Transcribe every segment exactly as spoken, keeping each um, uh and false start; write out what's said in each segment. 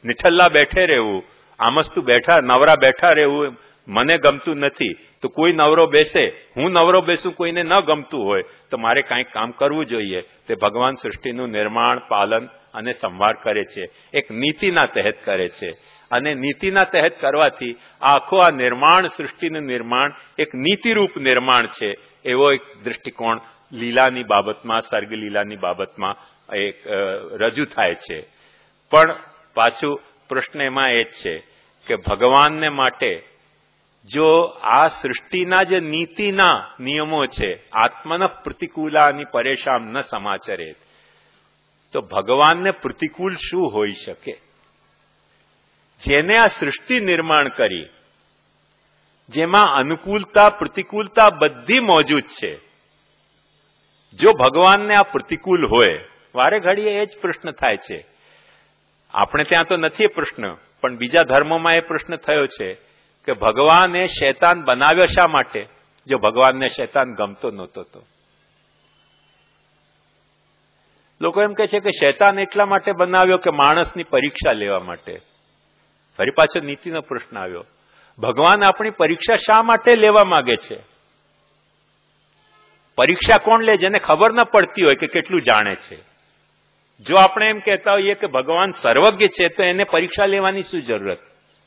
નિઠલ્લા બેઠે રહેવું, આમસ્તું બેઠા નવરા બેઠા રહેવું મને ગમતું નથી. તો કોઈ નવરો બેસે, હું નવરો બેસું, કોઈને ન ગમતું હોય તો મારે કાંઈક કામ કરવું જોઈએ. તે ભગવાન સૃષ્ટિનું નિર્માણ, પાલન અને સંભાળ કરે છે, એક નીતિના તહેત કરે છે. અને નીતિના તહેત કરવાથી આખો આ નિર્માણ, સૃષ્ટિનું નિર્માણ એક નીતિરૂપ નિર્માણ છે, એવો એક દૃષ્ટિકોણ લીલાની બાબતમાં, સર્ગ લીલાની બાબતમાં એક રજૂ થાય છે. પણ પાછું પ્રશ્ન એમાં એ જ છે કે ભગવાનને માટે જો આ સૃષ્ટિના જે નીતિના નિયમો છે, આત્મન પ્રતિકૂલાની પરેશાન ન સમાચરે, તો ભગવાનને પ્રતિકૂળ શું હોઈ શકે? જેને આ સૃષ્ટિ નિર્માણ કરી, જેમાં અનુકૂળતા પ્રતિકૂળતા બધી મોજૂદ છે, જો ભગવાનને આ પ્રતિકૂળ હોય, વારે ઘડીએ એ જ પ્રશ્ન થાય છે. આપણે ત્યાં તો નથી એ પ્રશ્ન, પણ બીજા ધર્મોમાં એ પ્રશ્ન થયો છે કે ભગવાને શૈતાન બનાવ્યો શા માટે, જો ભગવાનને શૈતાન ગમતો નહોતો તો? લોકો એમ કહે છે કે શૈતાન એટલા માટે બનાવ્યો કે માણસની પરીક્ષા લેવા માટે. ફરી પાછો નીતિનો પ્રશ્ન આવ્યો, ભગવાન આપણી પરીક્ષા શા માટે લેવા માંગે છે? પરીક્ષા કોણ લે? જેને ખબર ન પડતી હોય કે કેટલું જાણે છે. જો આપણે એમ કહેતા હોઈએ કે ભગવાન સર્વજ્ઞ છે તો એને પરીક્ષા લેવાની શું જરૂરત?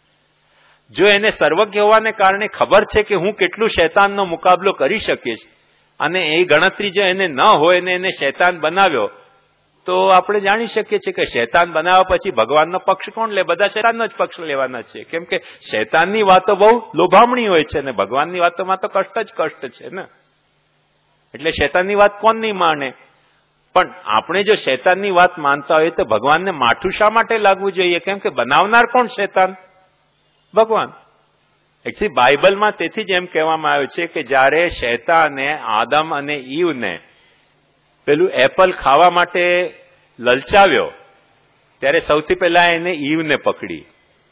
જો એને સર્વજ્ઞ હોવાને કારણે ખબર છે કે હું કેટલું શૈતાનનો મુકાબલો કરી શકીશ, અને એ ગણતરી જો એને ન હોય ને એને શૈતાન બનાવ્યો, તો આપણે જાણી શકીએ છીએ કે શૈતાન બનાવ્યા પછી ભગવાનનો પક્ષ કોણ લે? બધા શૈતાનનો જ પક્ષ લેવાના છે. કેમ કે શૈતાનની વાતો બહુ લોભામણી હોય છે ને ભગવાનની વાતોમાં તો કષ્ટ જ કષ્ટ છે ને. એટલે શૈતાનની વાત કોણ નહીં માને? પણ આપણે જો શૈતાનની વાત માનતા હોય તો ભગવાનને માઠું શા માટે લાગવું જોઈએ? કેમ કે બનાવનાર કોણ શૈતાન? ભગવાન. એકચ્યુઅલી બાઇબલમાં તેથી જ એમ કહેવામાં આવ્યું છે કે જયારે શૈતાને આદમ અને ઈવને પેલું એપલ ખાવા માટે લલચાવ્યો, ત્યારે સૌથી પહેલા એને ઈવને પકડી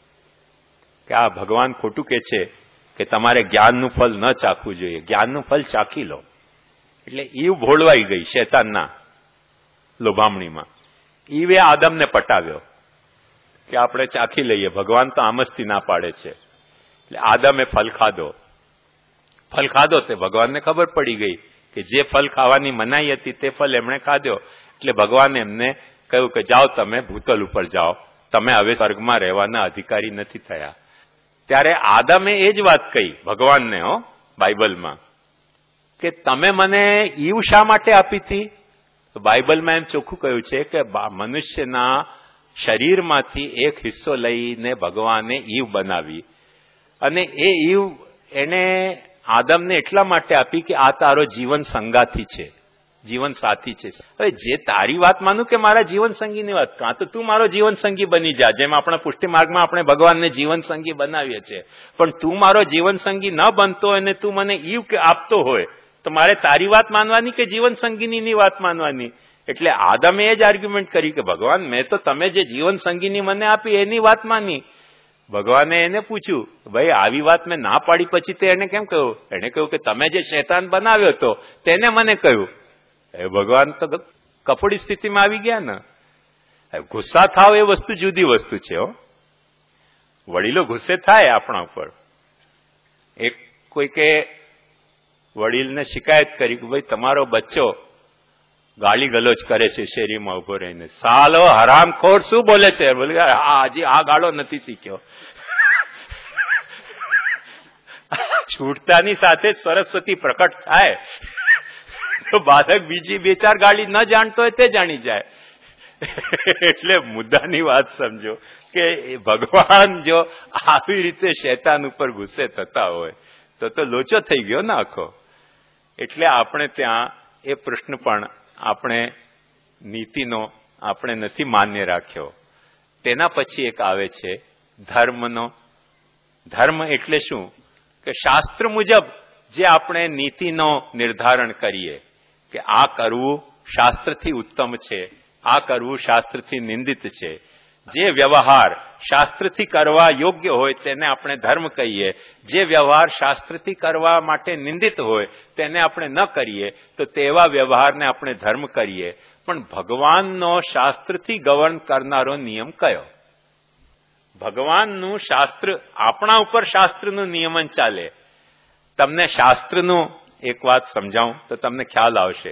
કે આ ભગવાન ખોટું કે છે કે તમારે જ્ઞાનનું ફળ ન ચાખવું જોઈએ, જ્ઞાનનું ફળ ચાખી લો. એટલે ઈવ ભોળવાઈ ગઈ શૈતાનના લોભામણીમાં. ઈવે આદમને પટાવ્યો કે આપણે ચાખી લઈએ, ભગવાન તો આમસ્તી ના પાડે છે. એટલે આદમે ફલ ખાધો. ફલ ખાધો તે ભગવાનને ખબર પડી ગઈ કે જે ફલ ખાવાની મનાઈ હતી તે ફલ એમણે ખાધો. એટલે ભગવાને એમને કહ્યું કે જાઓ, તમે ભૂતલ ઉપર જાઓ, તમે હવે સ્વર્ગમાં રહેવાના અધિકારી નથી થયા. ત્યારે આદમે એ જ વાત કહી ભગવાનને, હો બાઇબલમાં, કે તમે મને ઈવ શા માટે આપી હતી? તો બાઇબલમાં એમ ચોખ્ખું કહ્યું છે કે મનુષ્યના શરીરમાંથી એક હિસ્સો લઈને ભગવાને ઈવ બનાવી, અને એ ઈવ એને આદમને એટલા માટે આપી કે આ તારો જીવન સંગાથી છે, જીવન સાથી છે. હવે જે તારી વાત માનું કે મારા જીવન સંગીની વાત, કાં તો તું મારો જીવન સંગી બની જા, જેમ આપણા પુષ્ટિ માર્ગમાં આપણે ભગવાનને જીવન સંગી બનાવીએ છીએ. પણ તું મારો જીવન સંગી ન બનતો અને તું મને ઈવ કે આપતો હોય તો મારે તારી વાત માનવાની કે જીવન સંગીની વાત માનવાની? એટલે આદમે એ જ આર્ગ્યુમેન્ટ કરી કે ભગવાન, મેં તો તમે જે જીવન સંગીની મને આપી એની વાત માની. ભગવાને એને પૂછ્યું, ભાઈ આવી વાત મેં ના પાડી પછી તે એને કેમ કહ્યું? એને કહ્યું કે તમે જે શૈતાન બનાવ્યો હતો તેને મને કહ્યું. એ ભગવાન તો કફોડી સ્થિતિમાં આવી ગયા ને. ગુસ્સા થાવ એ વસ્તુ જુદી વસ્તુ છે. હો, વડીલો ગુસ્સે થાય આપણા ઉપર. એક કોઈ કે વડીલને શિકાયત કરી કે ભાઈ તમારો બચ્ચો ગાળી ગલોચ કરે છે શેરીમાં ઉભો રહીને, સાલો હરામખોર શું બોલે છે? બોલે હજી આ ગાળો નથી શીખ્યો. છૂટતાની સાથે સરસ્વતી પ્રકટ થાય તો બાળક બીજી બે ચાર ગાળી ન જાણતો હોય તે જાણી જાય. એટલે મુદ્દાની વાત સમજો કે ભગવાન જો આવી રીતે શૈતાન ઉપર ગુસ્સે થતા હોય તો તો લોચો થઈ ગયો ને આખો. એટલે આપણે ત્યાં એ પ્રશ્ન પણ આપણે નીતિનો આપણે નથી માન્ય રાખ્યો. તેના પછી એક આવે છે ધર્મનો. ધર્મ એટલે શું? કે શાસ્ત્ર મુજબ જે આપણે નીતિનો નિર્ધારણ કરીએ કે આ કરવું શાસ્ત્રથી ઉત્તમ છે, આ કરવું શાસ્ત્રથી નિંદિત છે. જે વ્યવહાર શાસ્ત્રથી કરવા યોગ્ય હોય તેને આપણે ધર્મ કહીએ, જે વ્યવહાર શાસ્ત્રથી કરવા માટે નિંદિત હોય તેને આપણે ન કરીએ તો તેવા વ્યવહારને આપણે ધર્મ કરીએ. પણ ભગવાનનો શાસ્ત્રથી ગવર્ન કરનારો નિયમ કયો? ભગવાનનું શાસ્ત્ર, આપણા ઉપર શાસ્ત્રનું નિયમન ચાલે. તમને શાસ્ત્રનું એક વાત સમજાવું તો તમને ખ્યાલ આવશે.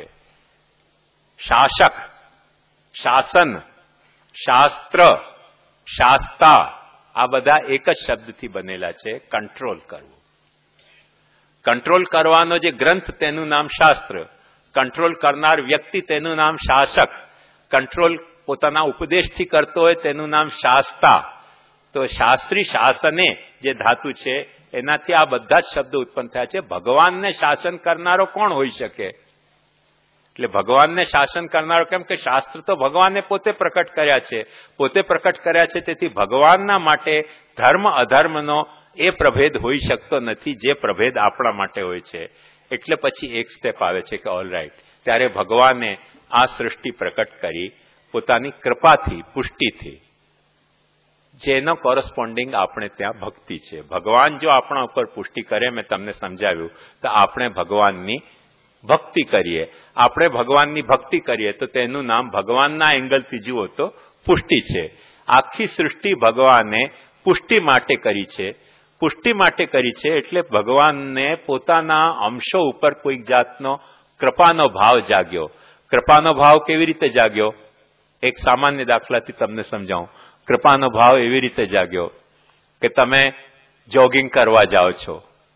શાસક, શાસન, શાસ્ત્ર, શાસ્તા આ બધા એક જ શબ્દથી બનેલા છે. કંટ્રોલ કરવું. કંટ્રોલ કરવાનો જે ગ્રંથ તેનું નામ શાસ્ત્ર, કંટ્રોલ કરનાર વ્યક્તિ તેનું નામ શાસક, કંટ્રોલ પોતાના ઉપદેશથી કરતો હોય તેનું નામ શાસ્તા. તો શાસ્ત્રી શાસને જે ધાતુ છે એનાથી આ બધા જ શબ્દો ઉત્પન્ન થયા છે. ભગવાનને શાસન કરનારો કોણ હોઈ શકે? એટલે ભગવાનને શાસન કરનારો કેમ કે શાસ્ત્ર તો ભગવાને પોતે પ્રકટ કર્યા છે, પોતે પ્રકટ કર્યા છે. તેથી ભગવાનના માટે ધર્મ અધર્મનો એ પ્રભેદ હોઈ શકતો નથી જે પ્રભેદ આપણા માટે હોય છે. એટલે પછી એક સ્ટેપ આવે છે કે ઓલ રાઈટ, ત્યારે ભગવાને આ સૃષ્ટિ પ્રકટ કરી પોતાની કૃપાથી, પુષ્ટિથી, જેનો કોરસ્પોન્ડિંગ આપણે ત્યાં ભક્તિ છે. ભગવાન જો આપણા ઉપર પુષ્ટિ કરે, મેં તમને સમજાવ્યું, તો આપણે ભગવાનની ભક્તિ કરીએ. આપણે ભગવાનની ભક્તિ કરીએ તો તેનું નામ ભગવાનના એંગલથી જુઓ તો પુષ્ટિ છે. આખી સૃષ્ટિ ભગવાને પુષ્ટિ માટે કરી છે. પુષ્ટિ માટે કરી છે એટલે ભગવાનને પોતાના અંશો ઉપર કોઈક જાતનો કૃપાનો ભાવ જાગ્યો. કૃપાનો ભાવ કેવી રીતે જાગ્યો? એક સામાન્ય દાખલાથી તમને સમજાવું. કૃપાનો ભાવ એવી રીતે જાગ્યો કે તમે જોગિંગ કરવા જાઓ છો.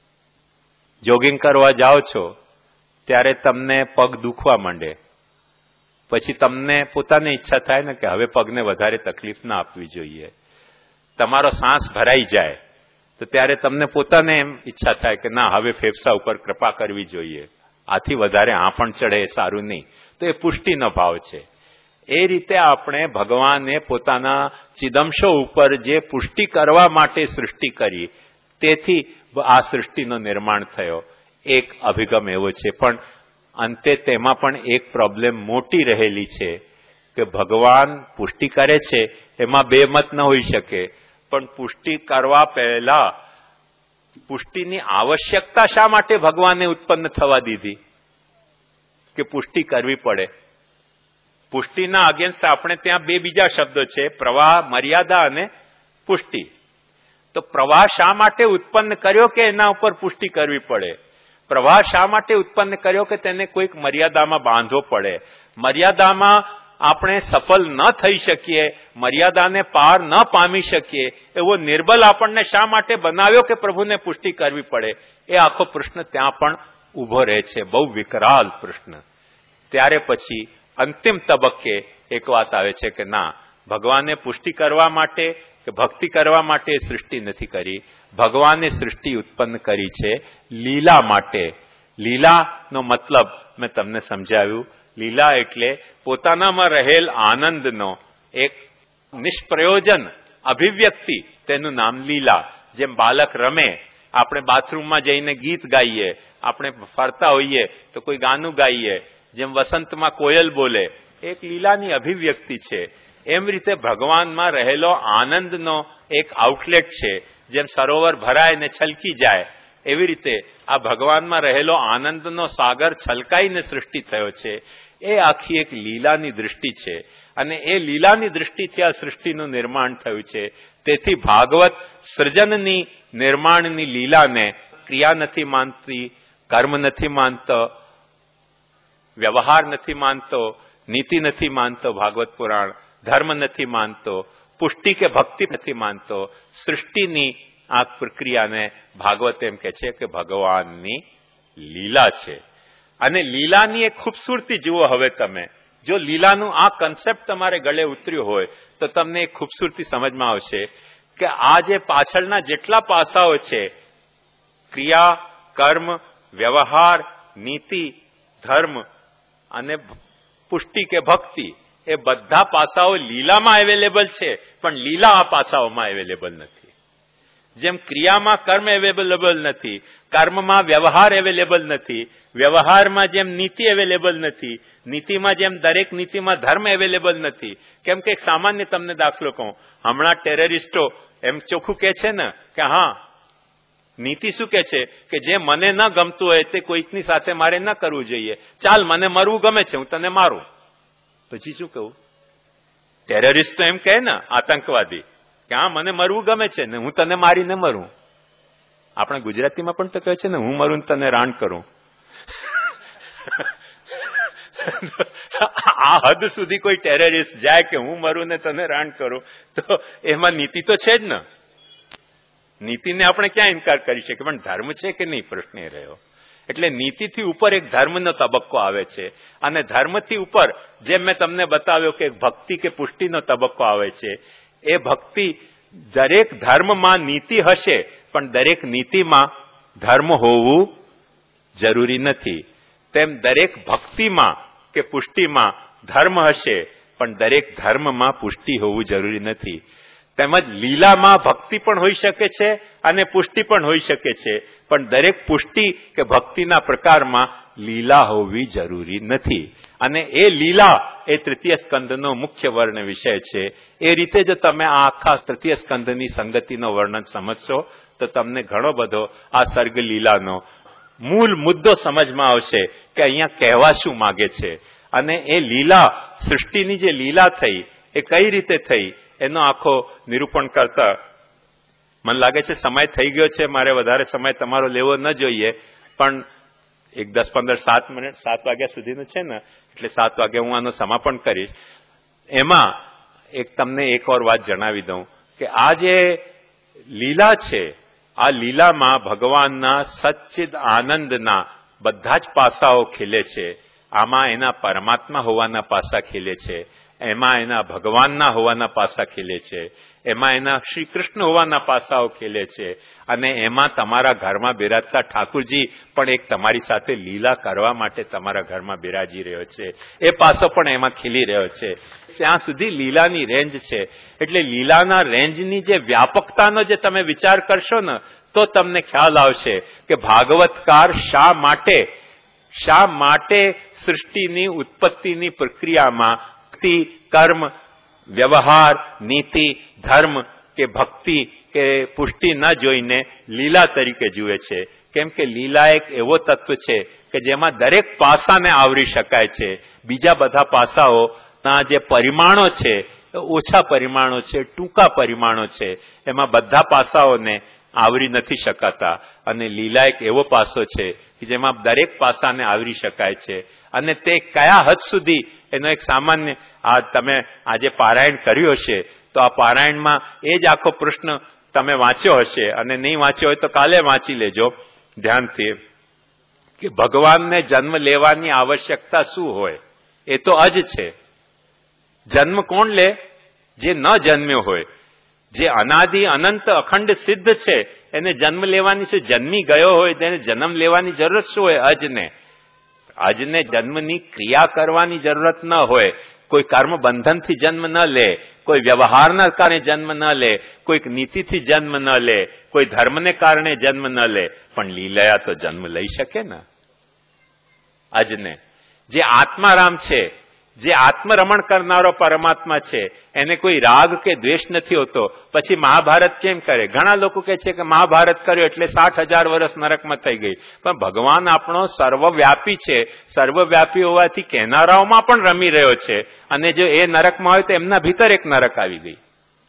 જોગિંગ કરવા જાઓ છો ત્યારે તમને પગ દુખવા માંડે. પછી તમને પોતાની ઈચ્છા થાય ને કે હવે પગને વધારે તકલીફ ના આપવી જોઈએ. તમારો શ્વાસ ભરાઈ જાય તો ત્યારે તમને પોતાને એમ ઈચ્છા થાય કે ના, હવે ફેફસા ઉપર કૃપા કરવી જોઈએ, આથી વધારે આંફણ ચડે એ સારું નહીં. તો એ પુષ્ટિનો ભાવ છે. એ રીતે આપણે ભગવાને પોતાના ચિદંશો ઉપર જે પુષ્ટિ કરવા માટે સૃષ્ટિ કરી, તેથી આ સૃષ્ટિનો નિર્માણ થયો. એક અભિગમ એવો છે. પણ અંતે તેમાં પણ એક પ્રોબ્લેમ મોટી રહેલી છે કે ભગવાન પુષ્ટિ કરે છે એમાં બે મત ન હોઈ શકે. પણ પુષ્ટિ કરવા પહેલા પુષ્ટિની આવશ્યકતા શા માટે ભગવાને ઉત્પન્ન થવા દીધી કે પુષ્ટિ કરવી પડે? પુષ્ટિના અગેન્સ્ટ આપણે ત્યાં બે બીજા શબ્દો છે, પ્રવાહ, મર્યાદા અને પુષ્ટિ. તો પ્રવાહ શા માટે ઉત્પન્ન કર્યો કે એના ઉપર પુષ્ટિ કરવી પડે? પ્રવાહ શા માટે ઉત્પન્ન કર્યો કે તેને કોઈક મર્યાદામાં બાંધવો પડે? મર્યાદામાં આપણે સફળ ન થઈ શકીએ, મર્યાદાને પાર ન પામી શકીએ એવો નિર્બલ આપણને શા માટે બનાવ્યો કે પ્રભુને પુષ્ટિ કરવી પડે? એ આખો પ્રશ્ન ત્યાં પણ ઉભો રહે છે, બહુ વિકરાલ પ્રશ્ન. ત્યારે પછી અંતિમ તબક્કે એક વાત આવે છે કે ના, ભગવાને પુષ્ટિ કરવા માટે કે ભક્તિ કરવા માટે સૃષ્ટિ નથી કરી. ભગવાને સૃષ્ટિ ઉત્પન્ન કરી છે લીલા માટે. લીલાનો મતલબ મેં તમને સમજાવ્યું. લીલા એટલે પોતાનામાં રહેલ આનંદનો એક નિષ્પ્રયોજન અભિવ્યક્તિ, તેનું નામ લીલા. જેમ બાળક રમે, આપણે બાથરૂમમાં જઈને ગીત ગાઈએ, આપણે ફરતા હોઈએ તો કોઈ ગાનું ગાઈએ, જેમ વસંતમાં કોયલ બોલે, એક લીલાની અભિવ્યક્તિ છે. એમ રીતે ભગવાનમાં રહેલો આનંદનો એક આઉટલેટ છે. જેમ સરોવર ભરાય ને છલકી જાય, એવી રીતે આ ભગવાનમાં રહેલો આનંદનો સાગર છલકાઈને સૃષ્ટિ થયો છે. એ આખી એક લીલાની દૃષ્ટિ છે અને એ લીલાની દૃષ્ટિથી આ સૃષ્ટિનું નિર્માણ થયું છે. તેથી ભાગવત સર્જનની, નિર્માણની લીલાને ક્રિયા નથી માનતી, કર્મ નથી માનતો, વ્યવહાર નથી માનતો, નીતિ નથી માનતો, ભાગવત પુરાણ ધર્મ નથી માનતો, પુષ્ટિ કે ભક્તિ નથી માનતો. સૃષ્ટિની આ પ્રક્રિયાને ભાગવત એમ કે છે કે ભગવાનની લીલા છે. અને લીલાની એક ખૂબસૂરતી જુઓ. હવે તમે જો લીલાનું આ કન્સેપ્ટ તમારે ગળે ઉતર્યું હોય તો તમને એક ખૂબસૂરતી સમજમાં આવશે કે આ જે પાછળના જેટલા પાસાઓ છે, ક્રિયા, કર્મ, વ્યવહાર, નીતિ, ધર્મ અને પુષ્ટિ કે ભક્તિ, એ બધા પાસાઓ લીલામાં અવેલેબલ છે, પણ લીલા આ પાસાઓમાં અવેલેબલ નથી. જેમ ક્રિયામાં કર્મ અવેલેબલ નથી, કર્મમાં વ્યવહાર અવેલેબલ નથી, વ્યવહારમાં જેમ નીતિ અવેલેબલ નથી, નીતિમાં જેમ દરેક નીતિમાં ધર્મ અવેલેબલ નથી. કેમ કે એક સામાન્ય તમને દાખલો કહું, હમણાં ટેરરિસ્ટો એમ ચોખ્ખું કે છે ને કે હા, નીતિ શું કે છે કે જે મને ન ગમતું હોય તે કોઈકની સાથે મારે ન કરવું જોઈએ. ચાલ, મને મરવું ગમે છે, હું તને મારું. પછી શું કહું? ટેરરિસ્ટ તો એમ કહે ને, આતંકવાદી, કે હા મને મરવું ગમે છે ને હું તને મારીને મરું. આપણે ગુજરાતીમાં પણ તો કહે છે ને હું મરું તને રાણ કરું. આ હદ સુધી કોઈ ટેરરિસ્ટ જાય કે હું મરું ને તને રાણ કરું, તો એમાં નીતિ તો છે જ ને. નીતિને આપણે ક્યાં ઇનકાર કરી શકીએ, પણ ધર્મ છે કે નહીં પ્રશ્ન એ રહ્યો. એટલે નીતિથી ઉપર એક ધર્મનો તબક્કો આવે છે, અને ધર્મથી ઉપર જેમ મેં તમને બતાવ્યો કે ભક્તિ કે પુષ્ટિનો તબક્કો આવે છે. એ ભક્તિ દરેક ધર્મમાં નીતિ હશે, પણ દરેક નીતિમાં ધર્મ હોવું જરૂરી નથી. તેમ દરેક ભક્તિમાં કે પુષ્ટિમાં ધર્મ હશે, પણ દરેક ધર્મમાં પુષ્ટિ હોવું જરૂરી નથી. તેમજ લીલામાં ભક્તિ પણ હોઈ શકે છે અને પુષ્ટિ પણ હોઈ શકે છે, પણ દરેક પુષ્ટિ કે ભક્તિના પ્રકારમાં લીલા હોવી જરૂરી નથી. અને એ લીલા એ તૃતીય સ્કંદનો મુખ્ય વર્ણ વિષય છે. એ રીતે જો તમે આ આખા તૃતીય સ્કંદની સંગતિનો વર્ણન સમજશો તો તમને ઘણો બધો આ સર્ગ લીલાનો મૂળ મુદ્દો સમજમાં આવશે કે અહીંયા કહેવા શું માગે છે. અને એ લીલા સૃષ્ટિની જે લીલા થઈ એ કઈ રીતે થઈ એનો આખો નિરૂપણ કરતા મને લાગે છે સમય થઈ ગયો છે. મારે વધારે સમય તમારો લેવો ન જોઈએ, પણ એક દસ પંદર સાત મિનિટ સાત વાગ્યા સુધીનું છે ને, એટલે સાત વાગે હું આનું સમાપન કરીશ. એમાં એક તમને એક ઓર વાત જણાવી દઉં કે આ જે લીલા છે, આ લીલામાં ભગવાનના સચ્ચિદ આનંદના બધા જ પાસાઓ ખીલે છે. આમાં એના પરમાત્મા હોવાના પાસા ખીલે છે, એમાં એના ભગવાનના હોવાના પાસા ખીલે છે, એમાં એના શ્રી કૃષ્ણ હોવાના પાસાઓ ખીલે છે, અને એમાં તમારા ઘરમાં બિરાજતા ઠાકુરજી પણ એક તમારી સાથે લીલા કરવા માટે તમારા ઘરમાં બિરાજી રહ્યો છે. એ પાસો પણ એમાં ખીલી રહ્યો છે. ત્યાં સુધી લીલાની રેન્જ છે. એટલે લીલાના રેન્જની જે વ્યાપકતાનો જે તમે વિચાર કરશો ને તો તમને ખ્યાલ આવશે કે ભાગવતકાર શા માટે શા માટે સૃષ્ટિની ઉત્પત્તિની પ્રક્રિયામાં કર્મ, વ્યવહાર, નીતિ, ધર્મ કે ભક્તિ કે પુષ્ટિ ન જોઈને લીલા તરીકે જુએ છે. કેમ કે લીલા એક એવો તત્વ છે કે જેમાં દરેક પાસાને આવરી શકાય છે. બીજા બધા પાસાઓના જે પરિમાણો છે ઓછા પરિમાણો છે, ટૂંકા પરિમાણો છે, એમાં બધા પાસાઓને આવરી નથી શકાતા. અને લીલા એક એવો પાસો છે કે જેમાં દરેક પાસાને આવરી શકાય છે. અને તે કયા હદ સુધી એનો એક સામાન્ય આ તમે આજે પારાયણ કર્યું હશે તો આ પારાયણમાં એ જ આખો પ્રશ્ન તમે વાંચ્યો હશે, અને નહીં વાંચ્યો હોય તો કાલે વાંચી લેજો ધ્યાનથી કે ભગવાનને જન્મ લેવાની આવશ્યકતા શું હોય. એ તો અજ છે. જન્મ કોણ લે? જે ન જન્મ્યો હોય, જે અનાદિ અનંત અખંડ સિદ્ધ છે એને જન્મ લેવાની શું? જન્મી ગયો હોય તેને જન્મ લેવાની જરૂરત શું હોય? અજને આજને જન્મની ક્રિયા કરવાની જરૂરત ન હોય. કોઈ કર્મ બંધનથી જન્મ ન લે, કોઈ વ્યવહારના કારણે જન્મ ન લે, કોઈક નીતિથી જન્મ ન લે, કોઈ ધર્મને કારણે જન્મ ન લે, પણ લીલયા તો જન્મ લઈ શકે ને. આજને જે આત્મારામ છે, જે આત્મરમણ કરનારો પરમાત્મા છે, એને કોઈ રાગ કે દ્વેષ નથી હોતો. પછી મહાભારત કેમ કરે? ઘણા લોકો કહે છે કે મહાભારત કર્યો એટલે સાઠ હજાર વર્ષ નરકમાં થઈ ગઈ. પણ ભગવાન આપણો સર્વવ્યાપી છે. સર્વવ્યાપી હોવાથી કહેનારાઓમાં પણ રમી રહ્યો છે. અને જો એ નરકમાં હોય તો એમના ભીતર એક નરક આવી ગઈ.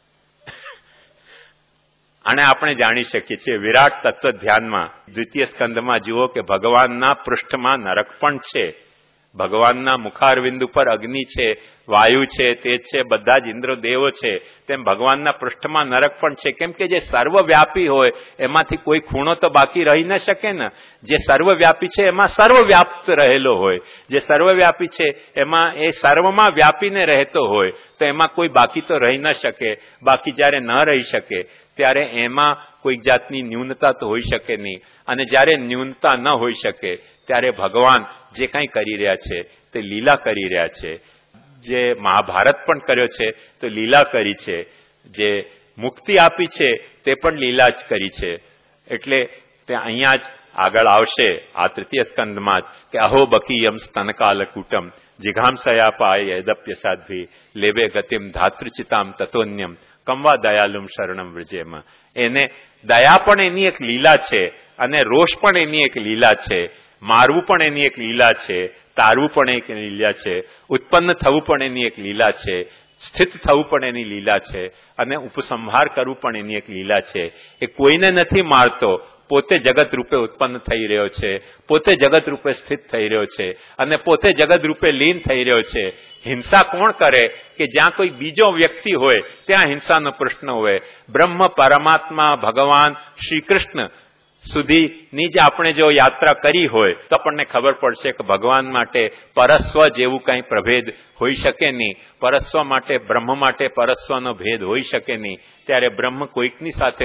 અને આપણે જાણી શકીએ છીએ વિરાટ તત્વ ધ્યાનમાં દ્વિતીય સ્કંદમાં જુઓ કે ભગવાનના પૃષ્ઠમાં નરક પણ છે. ભગવાનના મુખારવિંદ ઉપર અગ્નિ છે, વાયુ છે, તેજ છે, બધા જ ઇન્દ્રદેવો છે. તેમ ભગવાનના પૃષ્ઠમાં નરક પણ છે. કેમ કે જે સર્વવ્યાપી હોય એમાંથી કોઈ ખૂણો તો બાકી રહી ન શકે ને. જે સર્વવ્યાપી છે એમાં સર્વવ્યાપ્ત રહેલો હોય. જે સર્વવ્યાપી છે એમાં એ સર્વમાં વ્યાપીને રહેતો હોય, તો એમાં કોઈ બાકી તો રહી ન શકે. બાકી જયારે ન રહી શકે ત્યારે એમાં કોઈક જાતની ન્યૂનતા તો હોઈ શકે નહીં. અને જયારે ન્યૂનતા ન હોઈ શકે ત્યારે ભગવાન જે કંઈ કરી રહ્યા છે તે લીલા કરી રહ્યા છે. જે મહાભારત પણ કર્યો છે તો લીલા કરી છે. જે મુક્તિ આપી છે તે પણ લીલા જ કરી છે. એટલે તે અહીંયા જ આગળ આવશે આ તૃતીય સ્કંદમાં જ કે અહો બકીયમ સ્તનકાલકૂટમ જિઘાંસયા પાય યદપ્ય સાધ્વી લેવે ગતિમ ધાતૃચિતામ તતોન્યમ કમવા દયાલુમ શરણમ વ્રજેમ. એને દયા પણ એની એક લીલા છે, અને રોષ પણ એની એક લીલા છે, મારવું પણ એની એક લીલા છે, તારવું પણ એક લીલા છે, ઉત્પન્ન થવું પણ એની એક લીલા છે, સ્થિત થવું પણ એની લીલા છે અને ઉપસંહાર કરવું પણ એની એક લીલા છે. એ કોઈને નથી મારતો, પોતે જગત રૂપે ઉત્પન્ન થઈ રહ્યો છે, પોતે જગત રૂપે સ્થિત થઈ રહ્યો છે અને પોતે જગત રૂપે લીન થઈ રહ્યો છે. હિંસા કોણ કરે કે જ્યાં કોઈ બીજો વ્યક્તિ હોય ત્યાં હિંસાનો પ્રશ્ન હોય. બ્રહ્મ, પરમાત્મા, ભગવાન, શ્રી કૃષ્ણ સુધીની જ આપણે જો યાત્રા કરી હોય તો આપણને ખબર પડશે કે ભગવાન માટે પરસ્વ જેવું કંઈ પ્રભેદ હોઈ શકે નહીં. પરસ્વ માટે, બ્રહ્મ માટે પરસ્વનો ભેદ હોઈ શકે નહીં. ત્યારે બ્રહ્મ કોઈકની સાથે